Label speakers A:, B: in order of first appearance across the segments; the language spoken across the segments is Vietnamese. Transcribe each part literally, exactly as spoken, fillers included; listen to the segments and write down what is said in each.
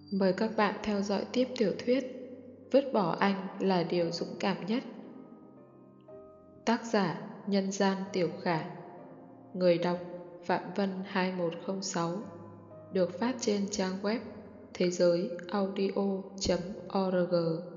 A: Mời các bạn theo dõi tiếp tiểu thuyết Vứt bỏ anh là điều dũng cảm nhất. Tác giả Nhân gian Tiểu Khả. Người đọc Phạm Vân hai một không sáu. Được phát trên trang web thế giới audio chấm org.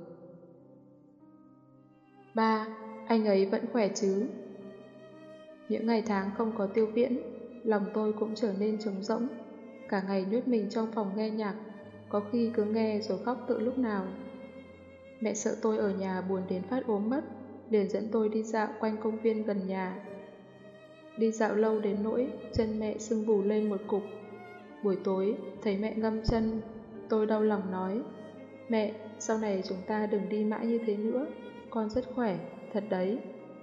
A: Ba, anh ấy vẫn khỏe chứ? Những ngày tháng không có Tiêu Viễn, lòng tôi cũng trở nên trống rỗng. Cả ngày nhốt mình trong phòng nghe nhạc, có khi cứ nghe rồi khóc tự lúc nào. Mẹ sợ tôi ở nhà buồn đến phát ốm mất, liền dẫn tôi đi dạo quanh công viên gần nhà. Đi dạo lâu đến nỗi chân mẹ sưng vù lên một cục. Buổi tối thấy mẹ ngâm chân, tôi đau lòng nói: "Mẹ, sau này chúng ta đừng đi mãi như thế nữa, con rất khỏe, thật đấy."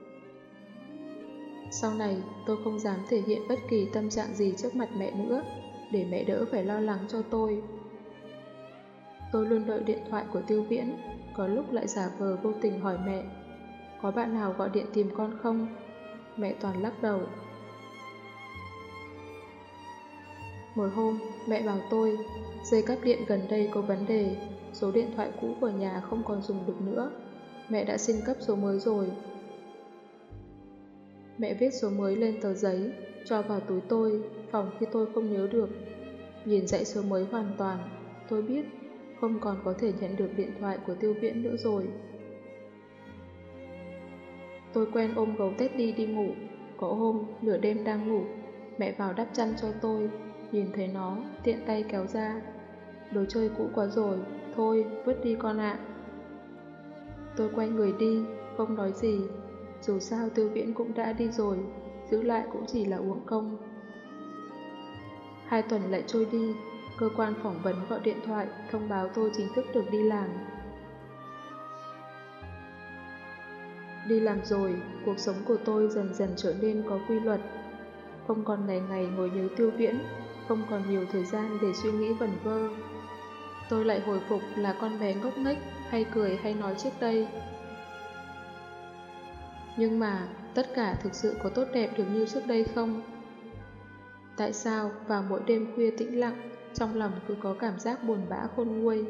A: Sau này tôi không dám thể hiện bất kỳ tâm trạng gì trước mặt mẹ nữa, để mẹ đỡ phải lo lắng cho tôi. Tôi luôn đợi điện thoại của Tiêu Viễn, có lúc lại giả vờ vô tình hỏi mẹ: "Có bạn nào gọi điện tìm con không?" Mẹ toàn lắc đầu. Một hôm, mẹ bảo tôi dây cáp điện gần đây có vấn đề, số điện thoại cũ của nhà không còn dùng được nữa. Mẹ đã xin cấp số mới rồi. Mẹ viết số mới lên tờ giấy, cho vào túi tôi, phòng khi tôi không nhớ được. Nhìn dãy số mới hoàn toàn, tôi biết không còn có thể nhận được điện thoại của Tiêu Viễn nữa rồi. Tôi quen ôm gấu Teddy đi ngủ. Có hôm, nửa đêm đang ngủ, mẹ vào đắp chăn cho tôi, nhìn thấy nó, tiện tay kéo ra: "Đồ chơi cũ quá rồi, thôi, vứt đi con ạ." Tôi quay người đi, không nói gì. Dù sao Tiêu Viễn cũng đã đi rồi, giữ lại cũng chỉ là uổng công. Hai tuần lại trôi đi, cơ quan phỏng vấn gọi điện thoại thông báo tôi chính thức được đi làm. Đi làm rồi, cuộc sống của tôi dần dần trở nên có quy luật. Không còn ngày ngày ngồi nhớ Tiêu Viễn, không còn nhiều thời gian để suy nghĩ vẩn vơ. Tôi lại hồi phục là con bé ngốc nghếch, hay cười hay nói trước đây. Nhưng mà tất cả thực sự có tốt đẹp được như trước đây không? Tại sao vào mỗi đêm khuya tĩnh lặng, trong lòng cứ có cảm giác buồn bã khôn nguôi?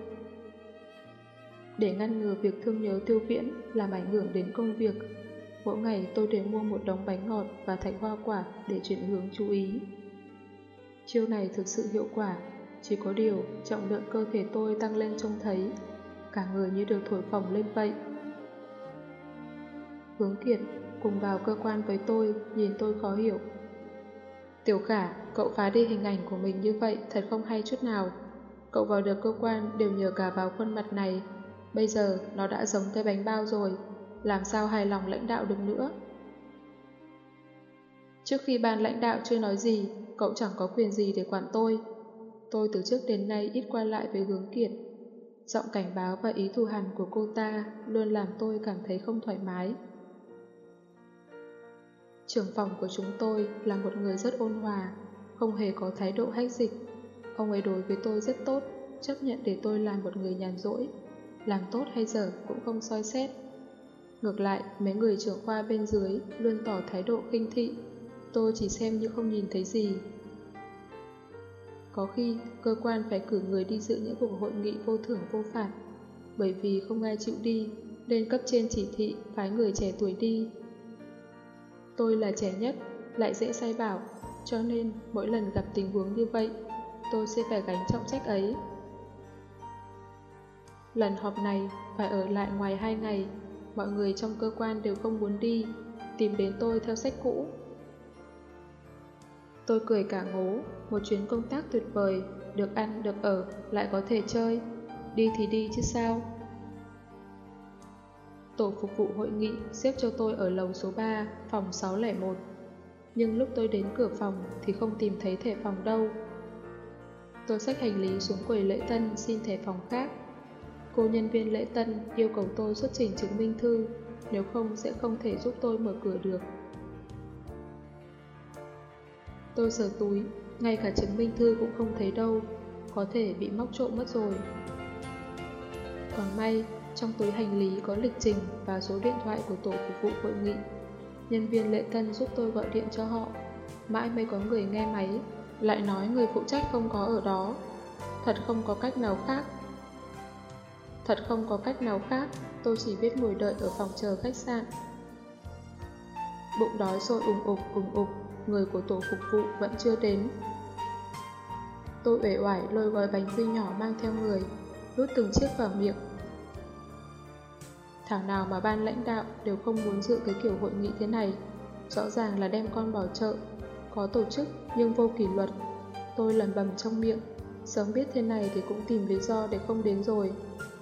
A: Để ngăn ngừa việc thương nhớ Tiêu Viễn làm ảnh hưởng đến công việc, mỗi ngày tôi đều mua một đống bánh ngọt và thạch hoa quả để chuyển hướng chú ý. Chiêu này thực sự hiệu quả, chỉ có điều trọng lượng cơ thể tôi tăng lên trông thấy, cả người như được thổi phồng lên vậy. Hướng Kiệt cùng vào cơ quan với tôi, nhìn tôi khó hiểu. "Tiểu Khả, cậu phá đi hình ảnh của mình như vậy thật không hay chút nào. Cậu vào được cơ quan đều nhờ cả vào khuôn mặt này. Bây giờ nó đã giống cái bánh bao rồi, làm sao hài lòng lãnh đạo được nữa?" "Trước khi ban lãnh đạo chưa nói gì, cậu chẳng có quyền gì để quản tôi." Tôi từ trước đến nay ít qua lại với Hướng Kiệt. Giọng cảnh báo và ý thù hằn của cô ta luôn làm tôi cảm thấy không thoải mái. Trưởng phòng của chúng tôi là một người rất ôn hòa, không hề có thái độ hách dịch. Ông ấy đối với tôi rất tốt, chấp nhận để tôi làm một người nhàn rỗi, làm tốt hay dở cũng không soi xét. Ngược lại, mấy người trưởng khoa bên dưới luôn tỏ thái độ khinh thị, tôi chỉ xem như không nhìn thấy gì. Có khi cơ quan phải cử người đi dự những cuộc hội nghị vô thưởng vô phạt, bởi vì không ai chịu đi nên cấp trên chỉ thị phái người trẻ tuổi đi. Tôi là trẻ nhất, lại dễ sai bảo, cho nên mỗi lần gặp tình huống như vậy, tôi sẽ phải gánh trọng trách ấy. Lần họp này phải ở lại ngoài hai ngày, mọi người trong cơ quan đều không muốn đi, tìm đến tôi theo sách cũ. Tôi cười cả ngố, một chuyến công tác tuyệt vời, được ăn, được ở, lại có thể chơi. Đi thì đi chứ sao. Tổ phục vụ hội nghị xếp cho tôi ở lầu số ba, phòng sáu không một. Nhưng lúc tôi đến cửa phòng thì không tìm thấy thẻ phòng đâu. Tôi xách hành lý xuống quầy lễ tân xin thẻ phòng khác. Cô nhân viên lễ tân yêu cầu tôi xuất trình chứng minh thư, nếu không sẽ không thể giúp tôi mở cửa được. Tôi sờ túi, ngay cả chứng minh thư cũng không thấy đâu, có thể bị móc trộm mất rồi. Còn may, trong túi hành lý có lịch trình và số điện thoại của tổ phục vụ hội nghị. Nhân viên lễ tân giúp tôi gọi điện cho họ, mãi mới có người nghe máy, lại nói người phụ trách không có ở đó. Thật không có cách nào khác. Thật không có cách nào khác, tôi chỉ biết ngồi đợi ở phòng chờ khách sạn. Bụng đói sôi ùng ục ùng ục, người của tổ phục vụ vẫn chưa đến. Tôi uể oải lôi gói bánh quy nhỏ mang theo người, đút từng chiếc vào miệng. Thảo nào mà ban lãnh đạo đều không muốn dự cái kiểu hội nghị thế này. Rõ ràng là đem con bỏ chợ, có tổ chức nhưng vô kỷ luật. Tôi lẩm bẩm trong miệng, sớm biết thế này thì cũng tìm lý do để không đến rồi.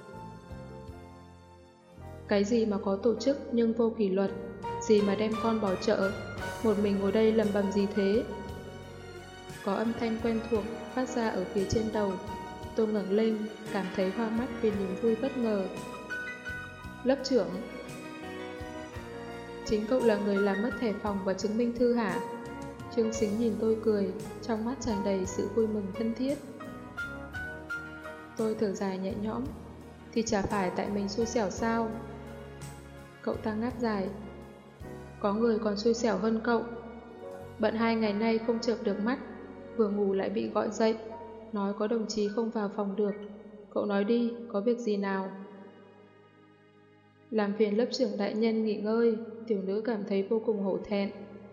A: Cái gì mà có tổ chức nhưng vô kỷ luật, gì mà đem con bỏ chợ, một mình ngồi đây lẩm bẩm gì thế? Có âm thanh quen thuộc phát ra ở phía trên đầu. Tôi ngẩng lên, cảm thấy hoa mắt vì niềm vui bất ngờ. Lớp trưởng. Chính cậu là người làm mất thẻ phòng và chứng minh thư hả? Trương Sính nhìn tôi cười, trong mắt tràn đầy sự vui mừng thân thiết. Tôi thở dài nhẹ nhõm. Thì chả phải tại mình xui xẻo sao? Cậu ta ngáp dài. Có người còn xui xẻo hơn cậu. Bận hai ngày nay không chợp được mắt, vừa ngủ lại bị gọi dậy, nói có đồng chí không vào phòng được. Cậu nói đi, có việc gì nào? Làm phiền lớp trưởng đại nhân nghỉ ngơi, tiểu nữ cảm thấy vô cùng hổ thẹn.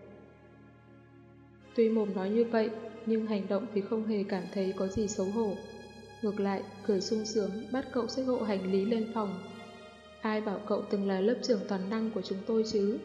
A: Tuy mồm nói như vậy, nhưng hành động thì không hề cảm thấy có gì xấu hổ. Ngược lại, cười sung sướng bắt cậu xách hộ hành lý lên phòng. Ai bảo cậu từng là lớp trưởng toàn năng của chúng tôi chứ?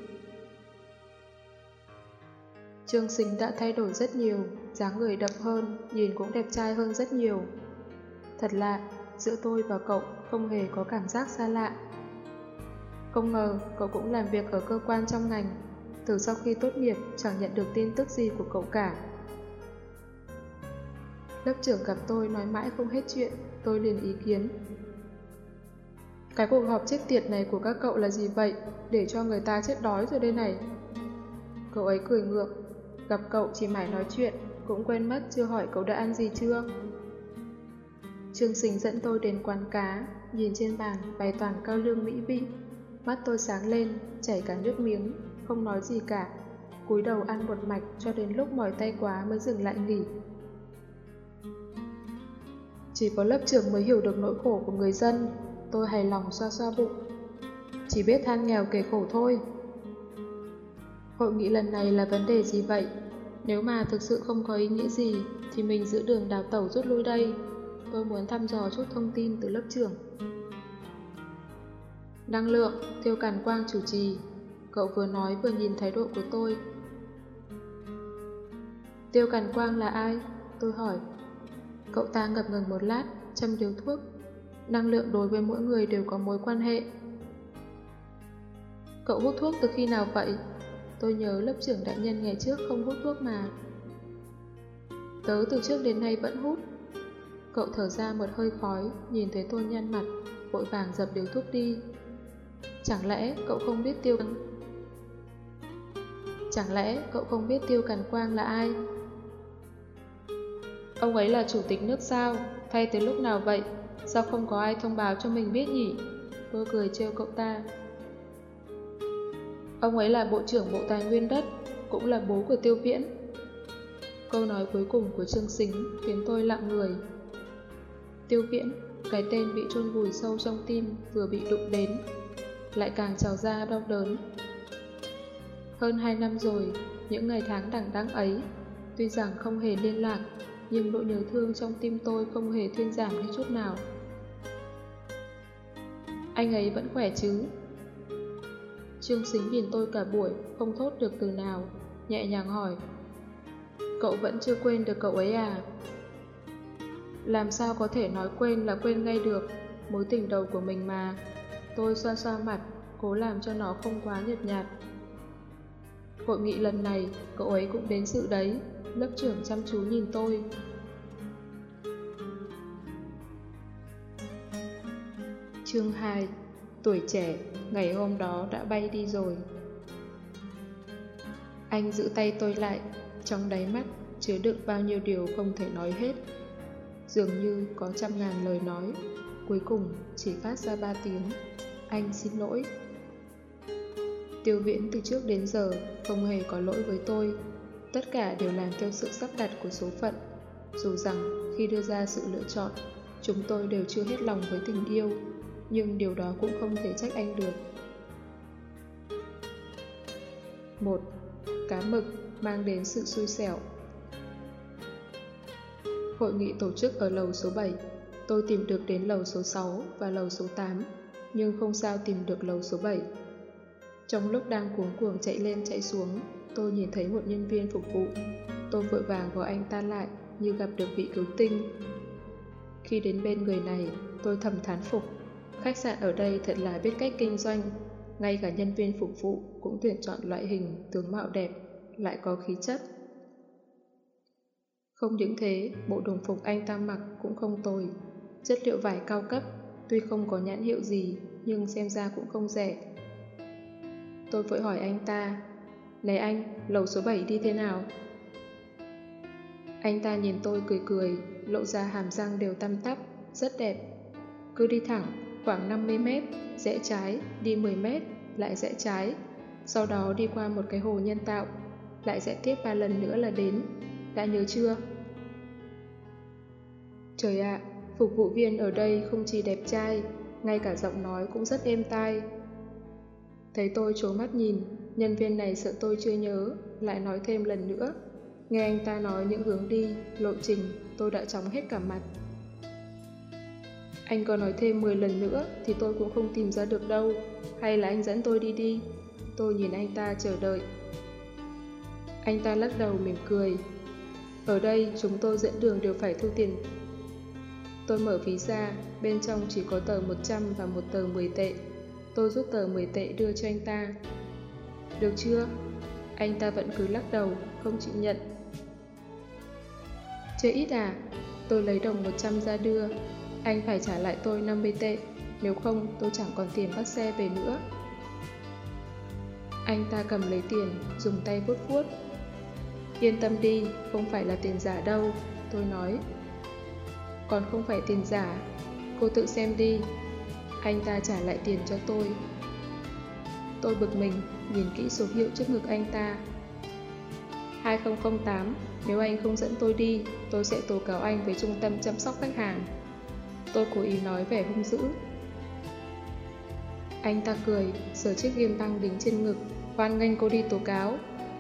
A: Trương Sính đã thay đổi rất nhiều, dáng người đậm hơn, nhìn cũng đẹp trai hơn rất nhiều. Thật lạ, giữa tôi và cậu không hề có cảm giác xa lạ. Không ngờ cậu cũng làm việc ở cơ quan trong ngành. Từ sau khi tốt nghiệp chẳng nhận được tin tức gì của cậu cả. Lớp trưởng gặp tôi nói mãi không hết chuyện, tôi liền ý kiến. Cái cuộc họp chết tiệt này của các cậu là gì vậy? Để cho người ta chết đói rồi đây này. Cậu ấy cười ngượng, gặp cậu chỉ mải nói chuyện, cũng quên mất chưa hỏi cậu đã ăn gì chưa. Trương Sính dẫn tôi đến quán cá, nhìn trên bàn bày toàn cao lương mỹ vị. Mắt tôi sáng lên, chảy cả nước miếng, không nói gì cả, cúi đầu ăn một mạch cho đến lúc mỏi tay quá mới dừng lại nghỉ. Chỉ có lớp trưởng mới hiểu được nỗi khổ của người dân, tôi hài lòng xoa xoa bụng. Chỉ biết than nghèo kể khổ thôi. Hội nghị lần này là vấn đề gì vậy? Nếu mà thực sự không có ý nghĩa gì, thì mình giữ đường đào tẩu rút lui đây. Tôi muốn thăm dò chút thông tin từ lớp trưởng. Năng lượng, Tiêu Càn Quang chủ trì. Cậu vừa nói vừa nhìn thái độ của tôi. Tiêu Càn Quang là ai? Tôi hỏi. Cậu ta ngập ngừng một lát, châm điếu thuốc. Năng lượng đối với mỗi người đều có mối quan hệ. Cậu hút thuốc từ khi nào vậy? Tôi nhớ lớp trưởng đại nhân ngày trước không hút thuốc mà. Tớ từ trước đến nay vẫn hút. Cậu thở ra một hơi khói, nhìn thấy tôi nhăn mặt, vội vàng dập điếu thuốc đi. Chẳng lẽ cậu không biết Tiêu Chẳng lẽ cậu không biết Tiêu Càn Quang là ai? Ông ấy là chủ tịch nước sao? Thay tới lúc nào vậy? Sao không có ai thông báo cho mình biết nhỉ? Tôi cười trêu cậu ta. Ông ấy là bộ trưởng bộ tài nguyên đất, cũng là bố của Tiêu Viễn. Câu nói cuối cùng của Trương Sính khiến tôi lặng người. Tiêu Viễn, cái tên bị chôn vùi sâu trong tim vừa bị đụng đến, lại càng trào ra đau đớn. Hơn hai năm rồi, những ngày tháng đằng đẵng ấy, tuy rằng không hề liên lạc, nhưng nỗi nhớ thương trong tim tôi không hề thuyên giảm đi chút nào. Anh ấy vẫn khỏe chứ? Trương Sính nhìn tôi cả buổi, không thốt được từ nào, nhẹ nhàng hỏi. Cậu vẫn chưa quên được cậu ấy à? Làm sao có thể nói quên là quên ngay được, mối tình đầu của mình mà. Tôi xoa xoa mặt, cố làm cho nó không quá nhợt nhạt. Hội nghị lần này, cậu ấy cũng đến dự đấy. Lớp trưởng chăm chú nhìn tôi. Chương hai. Tuổi trẻ, ngày hôm đó đã bay đi rồi. Anh giữ tay tôi lại, trong đáy mắt chứa đựng bao nhiêu điều không thể nói hết. Dường như có trăm ngàn lời nói, cuối cùng chỉ phát ra ba tiếng. Anh xin lỗi. Tiêu Viễn từ trước đến giờ không hề có lỗi với tôi. Tất cả đều làm theo sự sắp đặt của số phận. Dù rằng khi đưa ra sự lựa chọn, chúng tôi đều chưa hết lòng với tình yêu, nhưng điều đó cũng không thể trách anh được. một. Cá mực mang đến sự xui xẻo. Hội nghị tổ chức ở lầu số bảy. Tôi tìm được đến lầu số sáu và lầu số tám, nhưng không sao tìm được lầu số bảy. Trong lúc đang cuống cuồng chạy lên chạy xuống, tôi nhìn thấy một nhân viên phục vụ. Tôi vội vàng gọi anh ta lại như gặp được vị cứu tinh. Khi đến bên người này, tôi thầm thán phục. Khách sạn ở đây thật là biết cách kinh doanh. Ngay cả nhân viên phục vụ cũng tuyển chọn loại hình tướng mạo đẹp, lại có khí chất. Không những thế, bộ đồng phục anh ta mặc cũng không tồi. Chất liệu vải cao cấp, tuy không có nhãn hiệu gì, nhưng xem ra cũng không rẻ. Tôi vội hỏi anh ta, này anh, lầu số bảy đi thế nào? Anh ta nhìn tôi cười cười, lộ ra hàm răng đều tăm tắp, rất đẹp. Cứ đi thẳng, khoảng năm mươi mét, rẽ trái, đi mười mét, lại rẽ trái. Sau đó đi qua một cái hồ nhân tạo, lại rẽ tiếp ba lần nữa là đến. Đã nhớ chưa? Trời ạ, phục vụ viên ở đây không chỉ đẹp trai, ngay cả giọng nói cũng rất êm tai. Thấy tôi trố mắt nhìn, nhân viên này sợ tôi chưa nhớ, lại nói thêm lần nữa. Nghe anh ta nói những hướng đi, lộ trình, tôi đã chóng hết cả mặt. Anh có nói thêm mười lần nữa thì tôi cũng không tìm ra được đâu. Hay là anh dẫn tôi đi đi? Tôi nhìn anh ta chờ đợi. Anh ta lắc đầu mỉm cười. Ở đây chúng tôi dẫn đường đều phải thu tiền. Tôi mở ví ra, bên trong chỉ có tờ một trăm và một tờ mười tệ. Tôi rút tờ mười tệ đưa cho anh ta. Được chưa? Anh ta vẫn cứ lắc đầu, không chịu nhận. Chưa ít à? Tôi lấy đồng một trăm ra đưa. Anh phải trả lại tôi năm mươi tệ, nếu không tôi chẳng còn tiền bắt xe về nữa. Anh ta cầm lấy tiền, dùng tay vuốt vuốt. Yên tâm đi, không phải là tiền giả đâu, tôi nói. Còn không phải tiền giả, cô tự xem đi. Anh ta trả lại tiền cho tôi. Tôi bực mình, nhìn kỹ số hiệu trước ngực anh ta. hai không không tám, nếu anh không dẫn tôi đi, tôi sẽ tố cáo anh với trung tâm chăm sóc khách hàng. Tôi cố ý nói vẻ hung dữ. Anh ta cười, sờ chiếc ghim băng đính trên ngực, hoan nghênh cô đi tố cáo.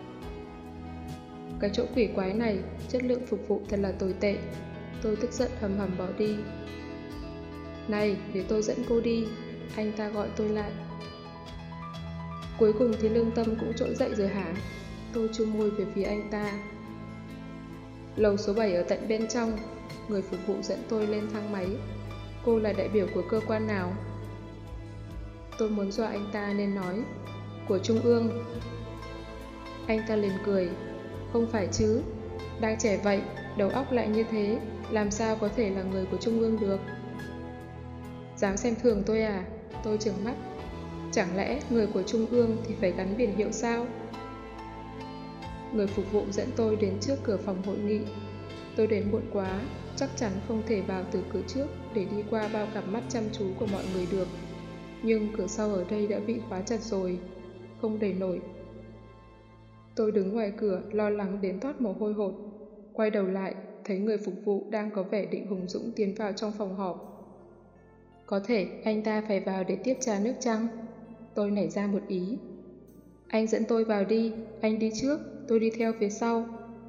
A: Cái chỗ quỷ quái này, chất lượng phục vụ thật là tồi tệ. Tôi tức giận hầm hầm bỏ đi. Này, để tôi dẫn cô đi. Anh ta gọi tôi lại. Cuối cùng thì lương tâm cũng trỗi dậy rồi hả? Tôi chu môi về phía anh ta. Lầu số bảy ở tận bên trong. Người phục vụ dẫn tôi lên thang máy. Cô là đại biểu của cơ quan nào? Tôi muốn dọa anh ta nên nói, của Trung ương. Anh ta liền cười. Không phải chứ, đang trẻ vậy, đầu óc lại như thế, làm sao có thể là người của Trung ương được? Dám xem thường tôi à? Tôi trừng mắt. Chẳng lẽ người của Trung ương thì phải gắn biển hiệu sao? Người phục vụ dẫn tôi đến trước cửa phòng hội nghị. Tôi đến muộn quá, chắc chắn không thể vào từ cửa trước để đi qua bao cặp mắt chăm chú của mọi người được. Nhưng cửa sau ở đây đã bị khóa chặt rồi, không đẩy nổi. Tôi đứng ngoài cửa lo lắng đến toát mồ hôi hột. Quay đầu lại, thấy người phục vụ đang có vẻ định hùng dũng tiến vào trong phòng họp. Có thể anh ta phải vào để tiếp trà nước chăng? Tôi nảy ra một ý. Anh dẫn tôi vào đi, anh đi trước, tôi đi theo phía sau.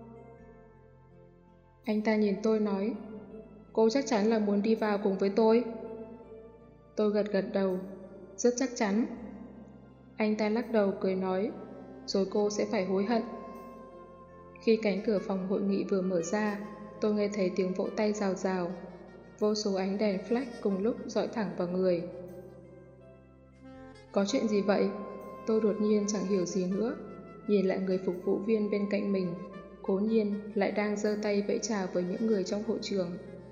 A: Anh ta nhìn tôi nói, cô chắc chắn là muốn đi vào cùng với tôi. Tôi gật gật đầu, rất chắc chắn. Anh ta lắc đầu cười nói, rồi cô sẽ phải hối hận. Khi cánh cửa phòng hội nghị vừa mở ra, tôi nghe thấy tiếng vỗ tay rào rào. Vô số ánh đèn flash cùng lúc dọi thẳng vào người. Có chuyện gì vậy? Tôi đột nhiên chẳng hiểu gì nữa. Nhìn lại người phục vụ viên bên cạnh mình, cố nhiên lại đang giơ tay vẫy chào với những người trong hội trường.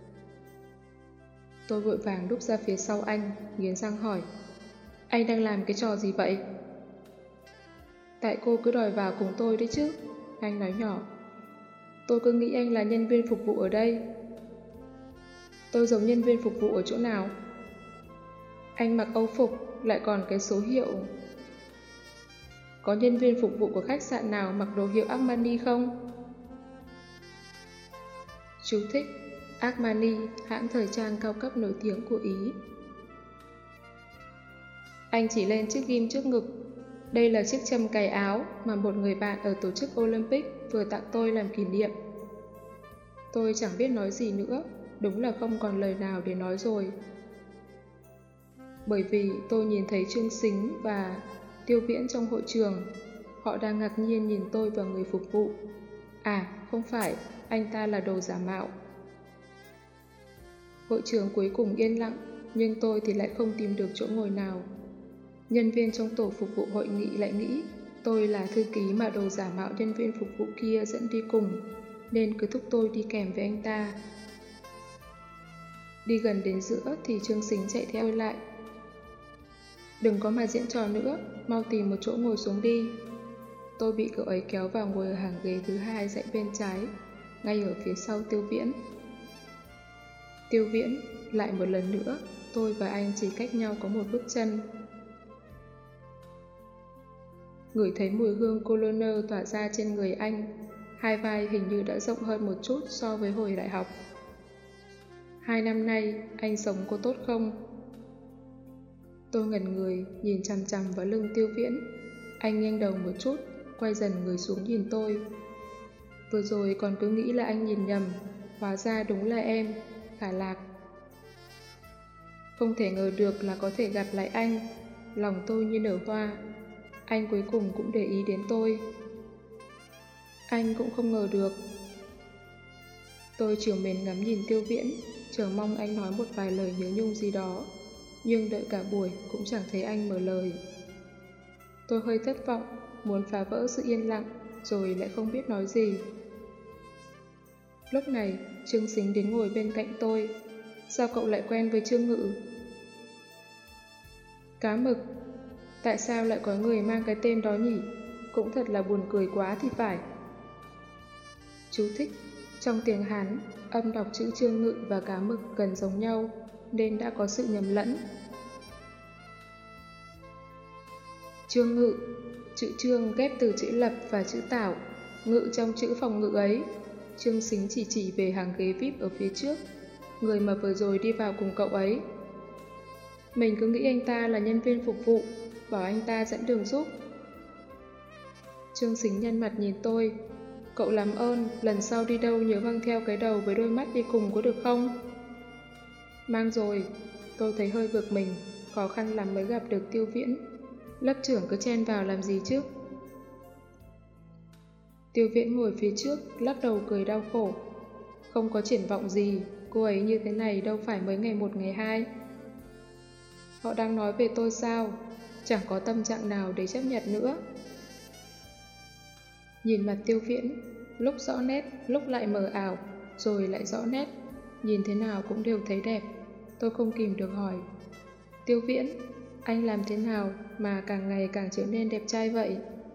A: Tôi vội vàng đúp ra phía sau anh, nghiến răng hỏi, anh đang làm cái trò gì vậy? Tại cô cứ đòi vào cùng tôi đấy chứ, anh nói nhỏ. Tôi cứ nghĩ anh là nhân viên phục vụ ở đây. Tôi giống nhân viên phục vụ ở chỗ nào? Anh mặc âu phục, lại còn cái số hiệu. Có nhân viên phục vụ của khách sạn nào mặc đồ hiệu Armani không? Chú thích: Armani, hãng thời trang cao cấp nổi tiếng của Ý. Anh chỉ lên chiếc ghim trước ngực. Đây là chiếc châm cài áo mà một người bạn ở tổ chức Olympic vừa tặng tôi làm kỷ niệm. Tôi chẳng biết nói gì nữa, đúng là không còn lời nào để nói rồi. Bởi vì tôi nhìn thấy Trương Sính và Tiêu Viễn trong hội trường. Họ đang ngạc nhiên nhìn tôi và người phục vụ. À, không phải, anh ta là đồ giả mạo. Hội trường cuối cùng yên lặng, nhưng tôi thì lại không tìm được chỗ ngồi nào. Nhân viên trong tổ phục vụ hội nghị lại nghĩ tôi là thư ký mà đồ giả mạo nhân viên phục vụ kia dẫn đi cùng, nên cứ thúc tôi đi kèm với anh ta. Đi gần đến giữa thì Trương Sính chạy theo lại. Đừng có mà diễn trò nữa, mau tìm một chỗ ngồi xuống đi. Tôi bị cậu ấy kéo vào ngồi ở hàng ghế thứ hai dãy bên trái, ngay ở phía sau Tiêu Viễn. Tiêu Viễn, lại một lần nữa, tôi và anh chỉ cách nhau có một bước chân. Ngửi thấy mùi hương cologne tỏa ra trên người anh, hai vai hình như đã rộng hơn một chút so với hồi đại học. Hai năm nay, anh sống có tốt không? Tôi ngẩn người, nhìn chằm chằm vào lưng Tiêu Viễn. Anh nghiêng đầu một chút, quay dần người xuống nhìn tôi. Vừa rồi còn cứ nghĩ là anh nhìn nhầm, hóa ra đúng là em, Khả Lạc. Không thể ngờ được là có thể gặp lại anh, lòng tôi như nở hoa. Anh cuối cùng cũng để ý đến tôi. Anh cũng không ngờ được. Tôi trìu mến ngắm nhìn Tiêu Viễn, chờ mong anh nói một vài lời nhớ nhung gì đó, nhưng đợi cả buổi cũng chẳng thấy anh mở lời. Tôi hơi thất vọng, muốn phá vỡ sự yên lặng, rồi lại không biết nói gì. Lúc này, Trương Sính đến ngồi bên cạnh tôi. Sao cậu lại quen với Trương Ngự? Cá mực. Tại sao lại có người mang cái tên đó nhỉ? Cũng thật là buồn cười quá thì phải. Chú thích: trong tiếng Hán, âm đọc chữ Trương Ngự và cá mực gần giống nhau, nên đã có sự nhầm lẫn. Trương Ngự, chữ Trương ghép từ chữ Lập và chữ Tảo, Ngự trong chữ phòng ngự ấy. Trương Sính chỉ chỉ về hàng ghế vi ai pi ở phía trước, người mà vừa rồi đi vào cùng cậu ấy. Mình cứ nghĩ anh ta là nhân viên phục vụ, bảo anh ta dẫn đường giúp. Trương Sính nhăn mặt nhìn tôi. Cậu làm ơn, lần sau đi đâu nhớ mang theo cái đầu với đôi mắt đi cùng có được không? Mang rồi. Tôi thấy hơi bực mình, khó khăn lắm mới gặp được Tiêu Viễn. Lớp trưởng cứ chen vào làm gì chứ? Tiêu Viễn ngồi phía trước, lắc đầu cười đau khổ. Không có triển vọng gì, cô ấy như thế này đâu phải mới ngày một ngày hai. Họ đang nói về tôi sao? Chẳng có tâm trạng nào để chấp nhận nữa. Nhìn mặt Tiêu Viễn, lúc rõ nét, lúc lại mờ ảo, rồi lại rõ nét. Nhìn thế nào cũng đều thấy đẹp. Tôi không kìm được hỏi. Tiêu Viễn, anh làm thế nào mà càng ngày càng trở nên đẹp trai vậy?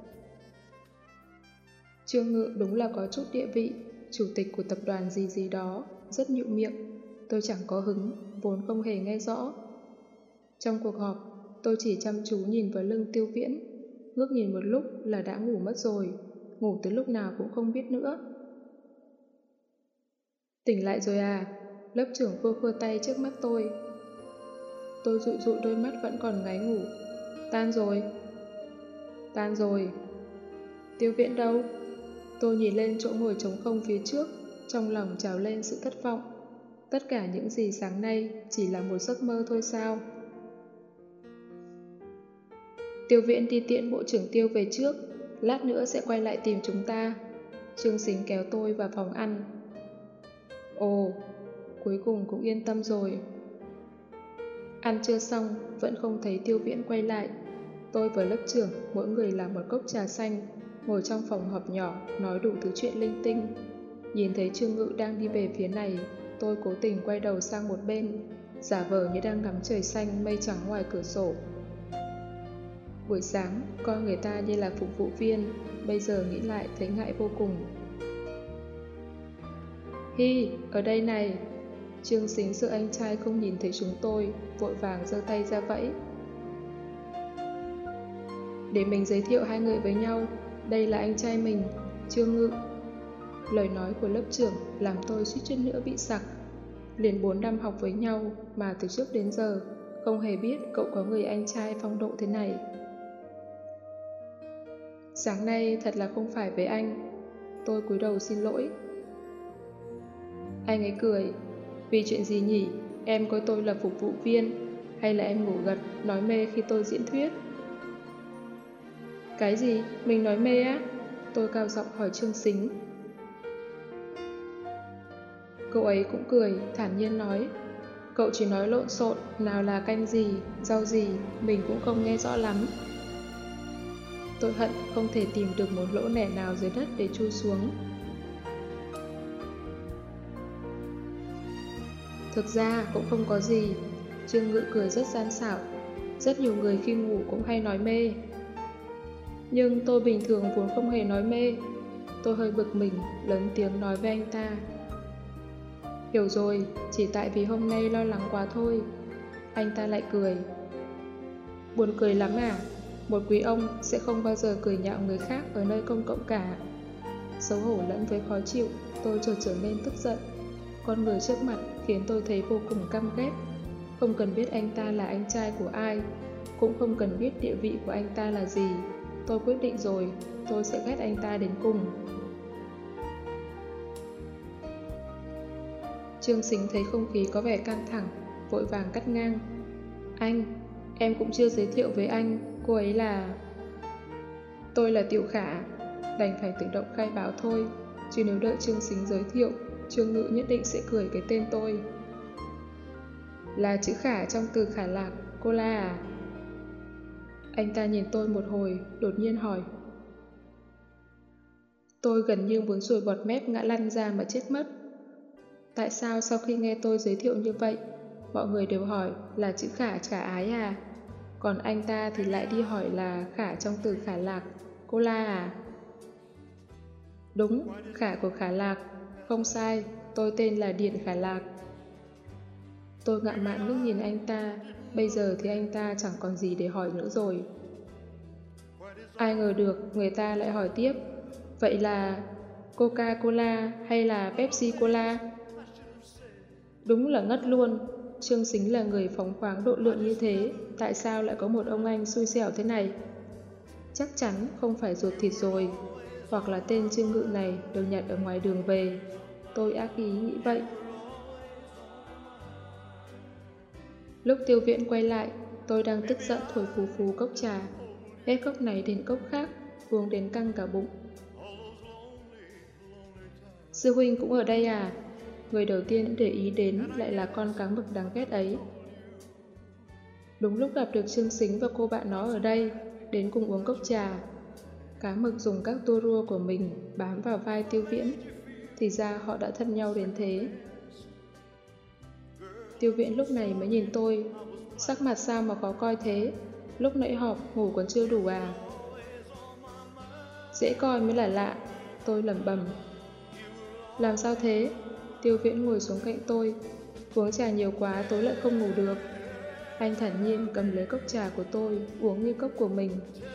A: Trương Ngự đúng là có chút địa vị, chủ tịch của tập đoàn gì gì đó, rất nhịu miệng. Tôi chẳng có hứng, vốn không hề nghe rõ. Trong cuộc họp, tôi chỉ chăm chú nhìn vào lưng Tiêu Viễn, ngước nhìn một lúc là đã ngủ mất rồi, ngủ tới lúc nào cũng không biết nữa. Tỉnh lại rồi à? Lớp trưởng khua khua tay trước mắt tôi. Tôi dụi dụi đôi mắt vẫn còn ngáy ngủ. Tan rồi. Tan rồi. Tiêu Viễn đâu? Tôi nhìn lên chỗ ngồi trống không phía trước, trong lòng trào lên sự thất vọng. Tất cả những gì sáng nay chỉ là một giấc mơ thôi sao? Tiêu Viễn đi tiễn bộ trưởng Tiêu về trước, lát nữa sẽ quay lại tìm chúng ta. Trương Sính kéo tôi vào phòng ăn. Ồ, cuối cùng cũng yên tâm rồi. Ăn chưa xong, vẫn không thấy Tiêu Viễn quay lại. Tôi và lớp trưởng, mỗi người làm một cốc trà xanh, ngồi trong phòng họp nhỏ, nói đủ thứ chuyện linh tinh. Nhìn thấy Trương Ngự đang đi về phía này, tôi cố tình quay đầu sang một bên, giả vờ như đang ngắm trời xanh mây trắng ngoài cửa sổ. Buổi sáng, coi người ta như là phục vụ viên, bây giờ nghĩ lại thấy ngại vô cùng. Hi, ở đây này! Trương Sính sợ anh trai không nhìn thấy chúng tôi, vội vàng giơ tay ra vẫy. Để mình giới thiệu hai người với nhau, đây là anh trai mình, Trương Ngự. Lời nói của lớp trưởng làm tôi suýt chút nữa bị sặc. Liền bốn năm học với nhau mà từ trước đến giờ không hề biết cậu có người anh trai phong độ thế này. Sáng nay thật là không phải với anh. Tôi cúi đầu xin lỗi. Anh ấy cười. Vì chuyện gì nhỉ? Em coi tôi là phục vụ viên, hay là em ngủ gật, nói mê khi tôi diễn thuyết? Cái gì? Mình nói mê á? Tôi cao giọng hỏi Trương Sính. Cậu ấy cũng cười, thản nhiên nói. Cậu chỉ nói lộn xộn, nào là canh gì, rau gì, mình cũng không nghe rõ lắm. Tôi hận không thể tìm được một lỗ nẻ nào dưới đất để chui xuống. Thực ra cũng không có gì. Trương Ngự cười rất gian xảo. Rất nhiều người khi ngủ cũng hay nói mê. Nhưng tôi bình thường vốn không hề nói mê. Tôi hơi bực mình, lớn tiếng nói với anh ta. Hiểu rồi, chỉ tại vì hôm nay lo lắng quá thôi. Anh ta lại cười. Buồn cười lắm à? Một quý ông sẽ không bao giờ cười nhạo người khác ở nơi công cộng cả. Xấu hổ lẫn với khó chịu, tôi chợt trở nên tức giận. Con người trước mặt khiến tôi thấy vô cùng căm ghét. Không cần biết anh ta là anh trai của ai, cũng không cần biết địa vị của anh ta là gì. Tôi quyết định rồi, tôi sẽ ghét anh ta đến cùng. Trương Sính thấy không khí có vẻ căng thẳng, vội vàng cắt ngang. Anh, em cũng chưa giới thiệu với anh, cô ấy là... Tôi là Tiểu Khả, đành phải tự động khai báo thôi, chứ nếu đợi Trương Sính giới thiệu, Trương Ngự nhất định sẽ cười cái tên tôi. Là chữ Khả trong từ Khả Lạc, cô La à? Anh ta nhìn tôi một hồi, đột nhiên hỏi. Tôi gần như muốn sùi bọt mép ngã lăn ra mà chết mất. Tại sao sau khi nghe tôi giới thiệu như vậy, mọi người đều hỏi là chữ Khả Khả Ái à? Còn anh ta thì lại đi hỏi là Khả trong từ Khả Lạc, cô La à? Đúng, Khả của Khả Lạc, không sai, tôi tên là Điện Khả Lạc. Tôi ngạo mạn ngước nhìn anh ta, bây giờ thì anh ta chẳng còn gì để hỏi nữa rồi. Ai ngờ được người ta lại hỏi tiếp, vậy là Coca-Cola hay là Pepsi-Cola? Đúng là ngất luôn, Trương Sính là người phóng khoáng độ lượng như thế, tại sao lại có một ông anh xui xẻo thế này? Chắc chắn không phải ruột thịt rồi, hoặc là tên Trương Ngự này được nhặt ở ngoài đường về. Tôi ác ý nghĩ vậy. Lúc Tiêu Viễn quay lại, tôi đang tức giận thổi phù phù cốc trà. Hết cốc này đến cốc khác, uống đến căng cả bụng. Sư huynh cũng ở đây à? Người đầu tiên để ý đến lại là con cá mực đáng ghét ấy. Đúng lúc gặp được Trương Sính và cô bạn nó ở đây, đến cùng uống cốc trà. Cá mực dùng các tua rua của mình bám vào vai Tiêu Viễn, thì ra họ đã thân nhau đến thế. Tiêu Viễn lúc này mới nhìn tôi, sắc mặt sao mà khó coi thế, lúc nãy họp ngủ còn chưa đủ à? Dễ coi mới là lạ, tôi lẩm bẩm. Làm sao thế? Tiêu Viễn ngồi xuống cạnh tôi, uống trà nhiều quá tối lại không ngủ được. Anh thản nhiên cầm lấy cốc trà của tôi, uống như cốc của mình.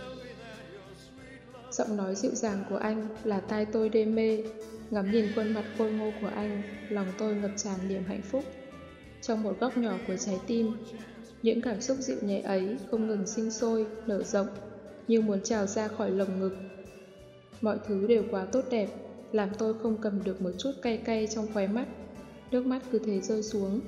A: Giọng nói dịu dàng của anh là tai tôi đê mê, ngắm nhìn khuôn mặt khôi ngô của anh, lòng tôi ngập tràn niềm hạnh phúc. Trong một góc nhỏ của trái tim, những cảm xúc dịu nhẹ ấy không ngừng sinh sôi, nở rộng, như muốn trào ra khỏi lồng ngực. Mọi thứ đều quá tốt đẹp, làm tôi không cầm được một chút cay cay trong khóe mắt, nước mắt cứ thế rơi xuống.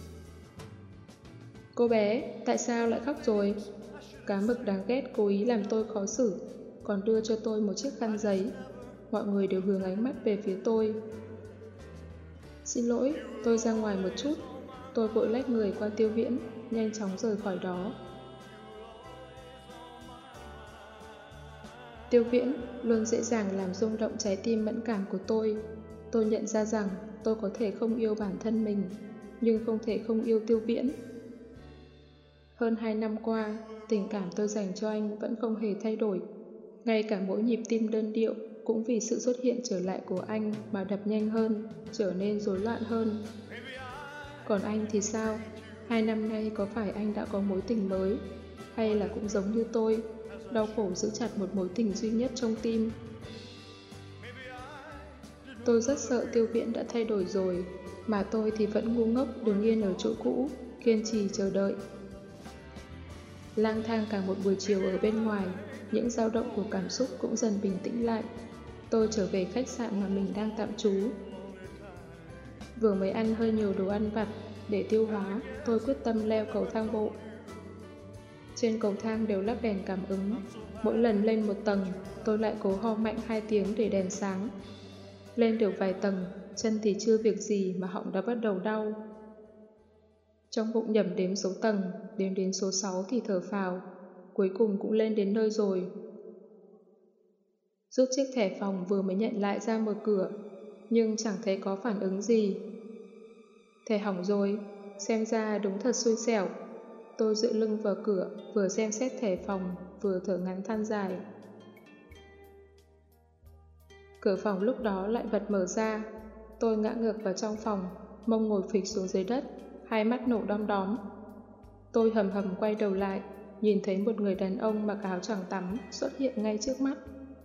A: Cô bé, tại sao lại khóc rồi? Cá mực đáng ghét cố ý làm tôi khó xử, còn đưa cho tôi một chiếc khăn giấy. Mọi người đều hướng ánh mắt về phía tôi. Xin lỗi, tôi ra ngoài một chút. Tôi vội lách người qua Tiêu Viễn, nhanh chóng rời khỏi đó. Tiêu Viễn luôn dễ dàng làm rung động trái tim mẫn cảm của tôi. Tôi nhận ra rằng tôi có thể không yêu bản thân mình, nhưng không thể không yêu Tiêu Viễn. Hơn hai năm qua, tình cảm tôi dành cho anh vẫn không hề thay đổi. Ngay cả mỗi nhịp tim đơn điệu cũng vì sự xuất hiện trở lại của anh mà đập nhanh hơn, trở nên rối loạn hơn. Còn anh thì sao? Hai năm nay có phải anh đã có mối tình mới? Hay là cũng giống như tôi, đau khổ giữ chặt một mối tình duy nhất trong tim? Tôi rất sợ Tiêu Viễn đã thay đổi rồi, mà tôi thì vẫn ngu ngốc đứng yên ở chỗ cũ, kiên trì chờ đợi. Lang thang cả một buổi chiều ở bên ngoài, những dao động của cảm xúc cũng dần bình tĩnh lại. Tôi trở về khách sạn mà mình đang tạm trú. Vừa mới ăn hơi nhiều đồ ăn vặt, để tiêu hóa, tôi quyết tâm leo cầu thang bộ. Trên cầu thang đều lắp đèn cảm ứng. Mỗi lần lên một tầng, tôi lại cố ho mạnh hai tiếng để đèn sáng. Lên được vài tầng, chân thì chưa việc gì mà họng đã bắt đầu đau. Trong bụng nhẩm đếm số tầng, đếm đến số sáu thì thở phào. Cuối cùng cũng lên đến nơi rồi. Rút chiếc thẻ phòng vừa mới nhận lại ra mở cửa, nhưng chẳng thấy có phản ứng gì. Thẻ hỏng rồi, xem ra đúng thật xui xẻo. Tôi dựa lưng vào cửa, vừa xem xét thẻ phòng, vừa thở ngắn than dài. Cửa phòng lúc đó lại bật mở ra. Tôi ngã ngược vào trong phòng, mông ngồi phịch xuống dưới đất, hai mắt nổ đom đóm. Tôi hầm hầm quay đầu lại, nhìn thấy một người đàn ông mặc áo choàng tắm xuất hiện ngay trước mắt.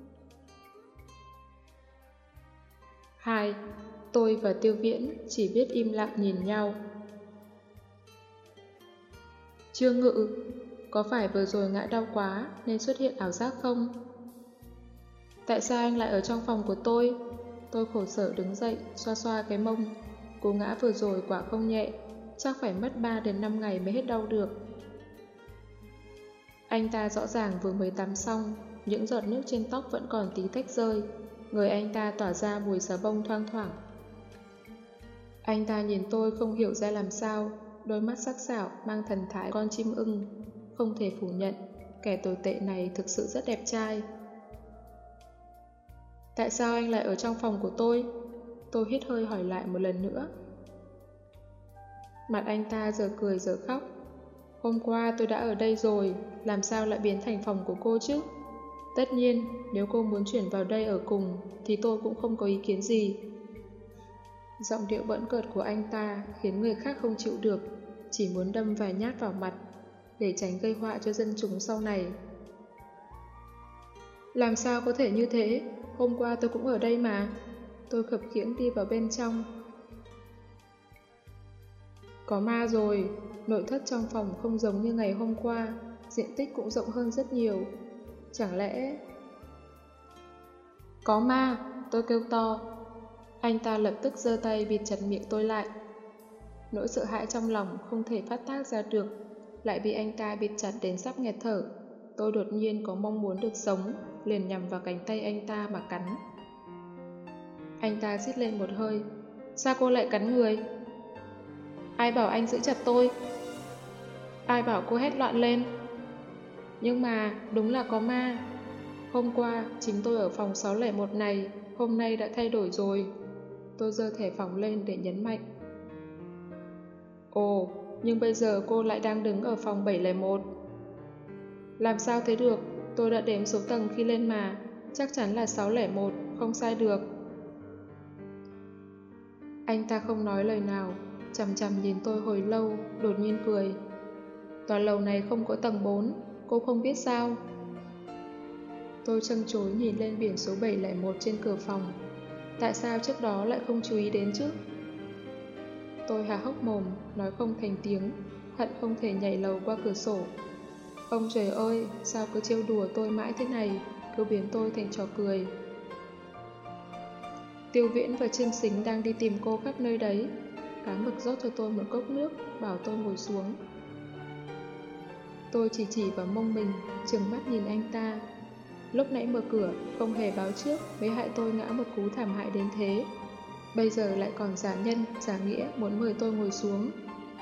A: Hai, tôi và Tiêu Viễn chỉ biết im lặng nhìn nhau. Trương Ngự, có phải vừa rồi ngã đau quá nên xuất hiện ảo giác không? Tại sao anh lại ở trong phòng của tôi? Tôi khổ sở đứng dậy, xoa xoa cái mông. Cú ngã vừa rồi quả không nhẹ, chắc phải mất ba đến năm ngày mới hết đau được. Anh ta rõ ràng vừa mới tắm xong, những giọt nước trên tóc vẫn còn tí tách rơi. Người anh ta tỏa ra mùi xà bông thoang thoảng. Anh ta nhìn tôi không hiểu ra làm sao, đôi mắt sắc sảo mang thần thái con chim ưng. Không thể phủ nhận, kẻ tồi tệ này thực sự rất đẹp trai. Tại sao anh lại ở trong phòng của tôi? Tôi hít hơi hỏi lại một lần nữa. Mặt anh ta giờ cười giờ khóc. Hôm qua tôi đã ở đây rồi, làm sao lại biến thành phòng của cô chứ? Tất nhiên, nếu cô muốn chuyển vào đây ở cùng, thì tôi cũng không có ý kiến gì. Giọng điệu bỡn cợt của anh ta khiến người khác không chịu được, chỉ muốn đâm vài nhát vào mặt, để tránh gây họa cho dân chúng sau này. Làm sao có thể như thế? Hôm qua tôi cũng ở đây mà. Tôi khập khiễng đi vào bên trong. Có ma rồi, nội thất trong phòng không giống như ngày hôm qua, diện tích cũng rộng hơn rất nhiều. Chẳng lẽ... Có ma, tôi kêu to. Anh ta lập tức giơ tay bịt chặt miệng tôi lại. Nỗi sợ hãi trong lòng không thể phát tác ra được, lại bị anh ta bịt chặt đến sắp nghẹt thở. Tôi đột nhiên có mong muốn được sống, liền nhằm vào cánh tay anh ta mà cắn. Anh ta rít lên một hơi. Sao cô lại cắn người? Ai bảo anh giữ chặt tôi? Ai bảo cô hét loạn lên? Nhưng mà đúng là có ma. Hôm qua chính tôi ở phòng sáu không một này, hôm nay đã thay đổi rồi. Tôi giơ thẻ phòng lên để nhấn mạnh. Ồ, nhưng bây giờ cô lại đang đứng ở phòng bảy không một. Làm sao thế được? Tôi đã đếm số tầng khi lên mà. Chắc chắn là sáu không một, không sai được. Anh ta không nói lời nào, chằm chằm nhìn tôi hồi lâu, đột nhiên cười. Tòa lầu này không có tầng bốn, cô không biết sao? Tôi trân trối nhìn lên biển số bảy không một trên cửa phòng. Tại sao trước đó lại không chú ý đến chứ? Tôi há hốc mồm, nói không thành tiếng, hận không thể nhảy lầu qua cửa sổ. Ông trời ơi, sao cứ trêu đùa tôi mãi thế này, cứ biến tôi thành trò cười. Tiêu Viễn và Trương Sính đang đi tìm cô khắp nơi đấy. Cá Mực rót cho tôi một cốc nước, bảo tôi ngồi xuống. Tôi chỉ chỉ vào mông mình, trừng mắt nhìn anh ta. Lúc nãy mở cửa, không hề báo trước mới hại tôi ngã một cú thảm hại đến thế. Bây giờ lại còn giả nhân, giả nghĩa muốn mời tôi ngồi xuống.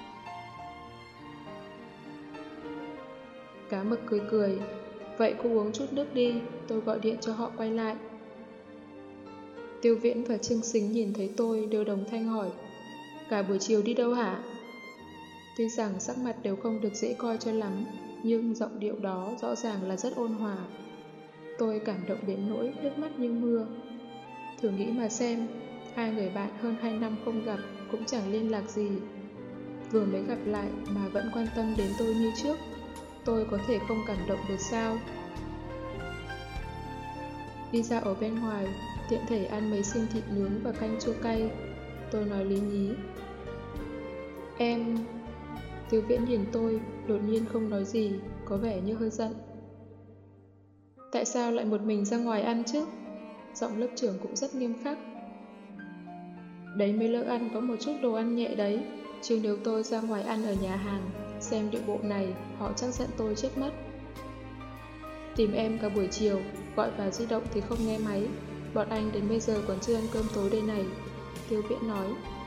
A: Cá Mực cười cười. Vậy cô uống chút nước đi, tôi gọi điện cho họ quay lại. Tiêu Viễn và Trương Sính nhìn thấy tôi đều đồng thanh hỏi. Cả buổi chiều đi đâu hả? Tuy rằng sắc mặt đều không được dễ coi cho lắm, nhưng giọng điệu đó rõ ràng là rất ôn hòa. Tôi cảm động đến nỗi nước mắt như mưa. Thử nghĩ mà xem, hai người bạn hơn hai năm không gặp cũng chẳng liên lạc gì. Vừa mới gặp lại mà vẫn quan tâm đến tôi như trước. Tôi có thể không cảm động được sao? Đi ra ở bên ngoài, tiện thể ăn mấy xiên thịt nướng và canh chua cay. Tôi nói lý nhí. Em... Tiêu Viễn nhìn tôi, đột nhiên không nói gì, có vẻ như hơi giận. Tại sao lại một mình ra ngoài ăn chứ? Giọng lớp trưởng cũng rất nghiêm khắc. Đấy mới lỡ ăn có một chút đồ ăn nhẹ đấy, chứ nếu tôi ra ngoài ăn ở nhà hàng, xem điệu bộ này, họ chắc giận tôi chết mất. Tìm em cả buổi chiều, gọi vào di động thì không nghe máy. Bọn anh đến bây giờ còn chưa ăn cơm tối đây này, Tiêu Viễn nói.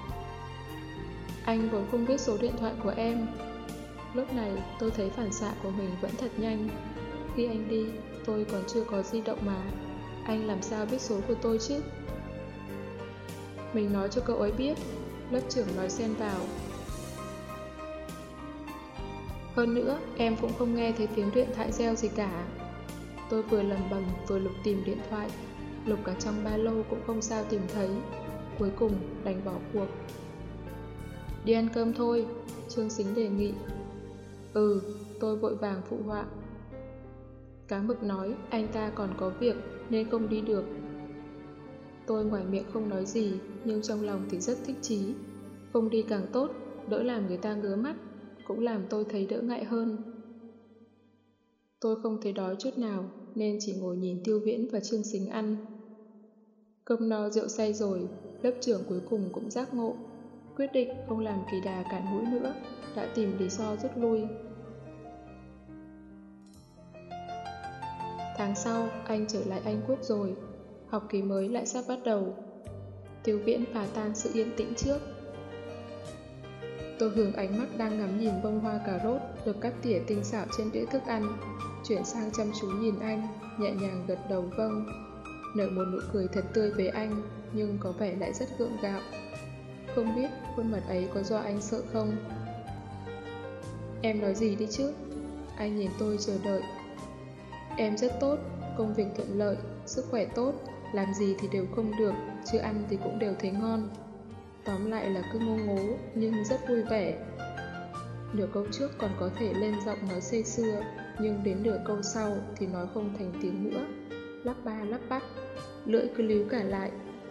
A: Anh vốn không biết số điện thoại của em. Lúc này tôi thấy phản xạ của mình vẫn thật nhanh. Khi anh đi, tôi còn chưa có di động mà. Anh làm sao biết số của tôi chứ? Mình nói cho cậu ấy biết, lớp trưởng nói xen vào. Hơn nữa, em cũng không nghe thấy tiếng điện thoại reo gì cả. Tôi vừa lầm bầm vừa lục tìm điện thoại, lục cả trong ba lô cũng không sao tìm thấy. Cuối cùng đành bỏ cuộc. Đi ăn cơm thôi, Trương Sính đề nghị. Ừ, tôi vội vàng phụ họa. Cá Mực nói anh ta còn có việc nên không đi được. Tôi ngoài miệng không nói gì, nhưng trong lòng thì rất thích chí. Không đi càng tốt, đỡ làm người ta ngứa mắt, cũng làm tôi thấy đỡ ngại hơn. Tôi không thấy đói chút nào, nên chỉ ngồi nhìn Tiêu Viễn và Trương Sính ăn. Cơm no rượu say rồi, lớp trưởng cuối cùng cũng giác ngộ, quyết định không làm kỳ đà cản mũi nữa, đã tìm lý do rút lui. Tháng sau, anh trở lại Anh Quốc rồi, học kỳ mới lại sắp bắt đầu. Tiêu Viễn phá tan sự yên tĩnh trước. Tôi hướng ánh mắt đang ngắm nhìn bông hoa cà rốt được cắt tỉa tinh xảo trên đĩa thức ăn, chuyển sang chăm chú nhìn anh, nhẹ nhàng gật đầu vâng, nở một nụ cười thật tươi với anh, nhưng có vẻ lại rất gượng gạo. Không biết khuôn mặt ấy có do anh sợ không? Em nói gì đi chứ? Anh nhìn tôi chờ đợi. Em rất tốt, công việc thuận lợi, sức khỏe tốt, làm gì thì đều không được, chứ ăn thì cũng đều thấy ngon. Tóm lại là cứ ngô ngố, nhưng rất vui vẻ. Nửa câu trước còn có thể lên giọng nói say sưa, nhưng đến nửa câu sau thì nói không thành tiếng nữa. Lắp ba lắp bắp, lưỡi cứ líu cả lại.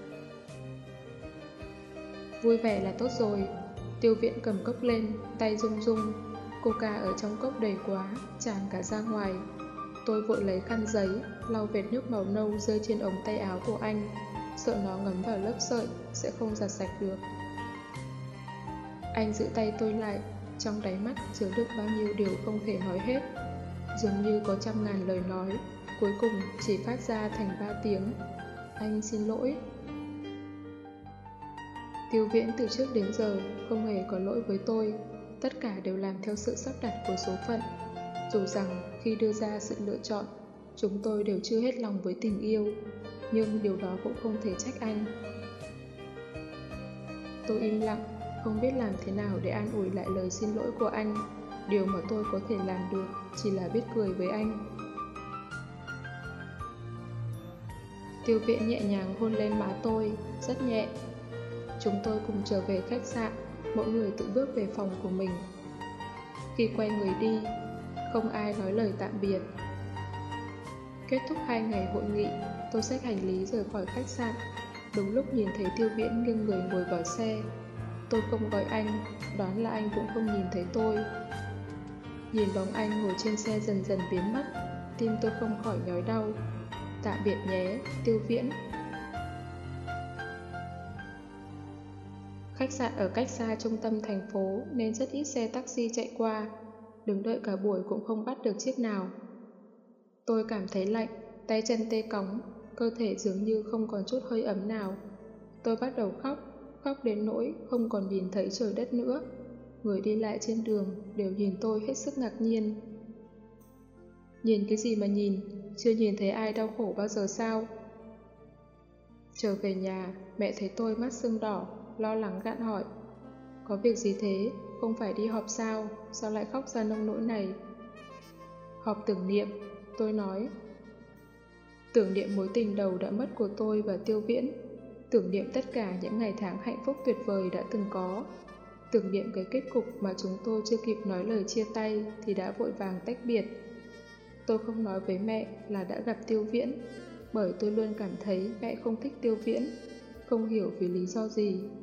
A: Vui vẻ là tốt rồi. Tiêu Viễn cầm cốc lên, tay rung rung. Coca ở trong cốc đầy quá, tràn cả ra ngoài. Tôi vội lấy khăn giấy, lau vệt nước màu nâu rơi trên ống tay áo của anh, sợ nó ngấm vào lớp sợi, sẽ không giặt sạch được. Anh giữ tay tôi lại, trong đáy mắt chứa đựng bao nhiêu điều không thể nói hết. Dường như có trăm ngàn lời nói, cuối cùng chỉ phát ra thành ba tiếng. Anh xin lỗi. Tiêu Viễn từ trước đến giờ không hề có lỗi với tôi, tất cả đều làm theo sự sắp đặt của số phận. Dù rằng khi đưa ra sự lựa chọn, chúng tôi đều chưa hết lòng với tình yêu, nhưng điều đó cũng không thể trách anh. Tôi im lặng, không biết làm thế nào để an ủi lại lời xin lỗi của anh. Điều mà tôi có thể làm được chỉ là biết cười với anh. Tiêu Viễn nhẹ nhàng hôn lên má tôi, rất nhẹ. Chúng tôi cùng trở về khách sạn, mỗi người tự bước về phòng của mình. Khi quay người đi, không ai nói lời tạm biệt. Kết thúc hai ngày hội nghị, tôi xách hành lý rời khỏi khách sạn. Đúng lúc nhìn thấy Tiêu Viễn nghiêng người ngồi vào xe. Tôi không gọi anh, đoán là anh cũng không nhìn thấy tôi. Nhìn bóng anh ngồi trên xe dần dần biến mất, tim tôi không khỏi nhói đau. Tạm biệt nhé, Tiêu Viễn. Khách sạn ở cách xa trung tâm thành phố nên rất ít xe taxi chạy qua. Đứng đợi cả buổi cũng không bắt được chiếc nào. Tôi cảm thấy lạnh, tay chân tê cóng, cơ thể dường như không còn chút hơi ấm nào. Tôi bắt đầu khóc, khóc đến nỗi không còn nhìn thấy trời đất nữa. Người đi lại trên đường đều nhìn tôi hết sức ngạc nhiên. Nhìn cái gì mà nhìn, chưa nhìn thấy ai đau khổ bao giờ sao? Trở về nhà, mẹ thấy tôi mắt sưng đỏ, lo lắng gạn hỏi. Có việc gì thế? Không phải đi họp sao? Sao lại khóc ra nông nỗi này? Họp tưởng niệm, tôi nói. Tưởng niệm mối tình đầu đã mất của tôi và Tiêu Viễn. Tưởng niệm tất cả những ngày tháng hạnh phúc tuyệt vời đã từng có. Tưởng niệm cái kết cục mà chúng tôi chưa kịp nói lời chia tay thì đã vội vàng tách biệt. Tôi không nói với mẹ là đã gặp Tiêu Viễn. bởi tôi luôn cảm thấy mẹ không thích Tiêu Viễn, không hiểu vì lý do gì.